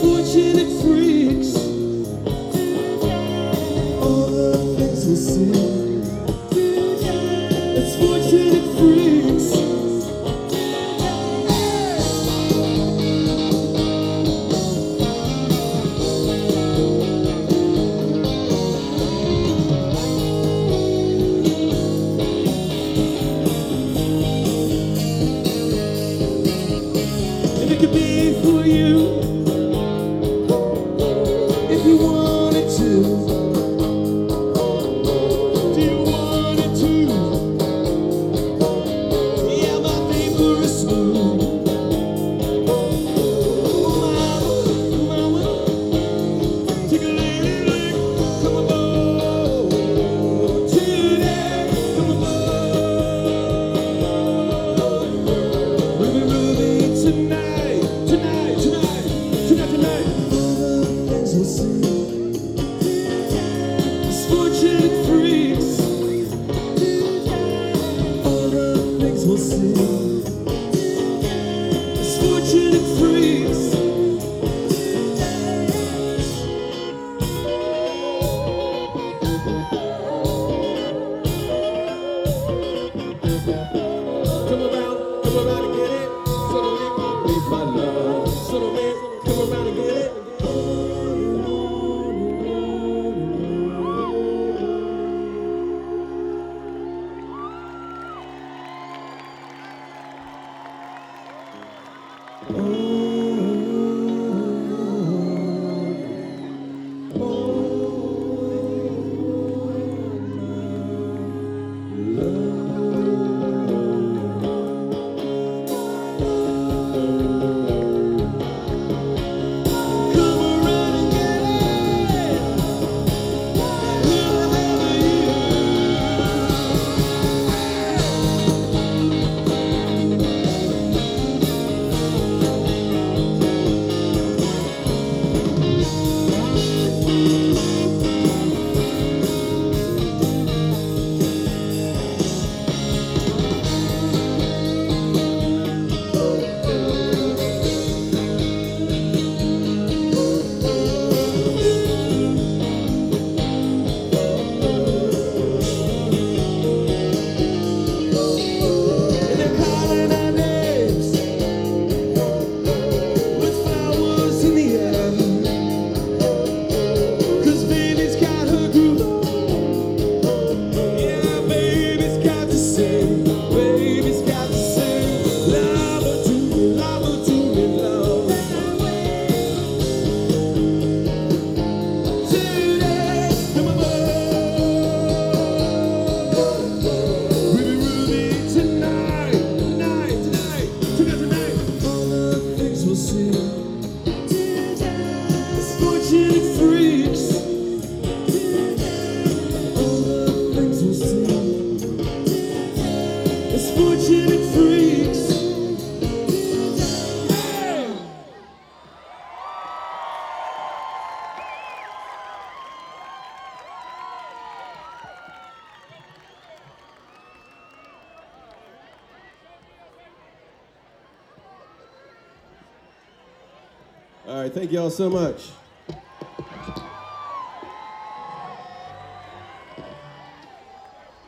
Fortunate freaks, all the things we'll see. It's fortunate freaks. And it could be for you if you wanted to. Do you want it to? Yeah, my paper is smooth. Oh, mama, take a little look. Come aboard today. Come aboard. Ruby, Ruby, tonight. Things we'll see. It's fortunate freaks. All the things we'll see. It's fortunate freaks. Come around and get it. So don't make me leave my love. So don't make me come around and get it. Fortunate freaks. All the things we'll see. It's fortunate freaks. Hey! All right, thank you all so much.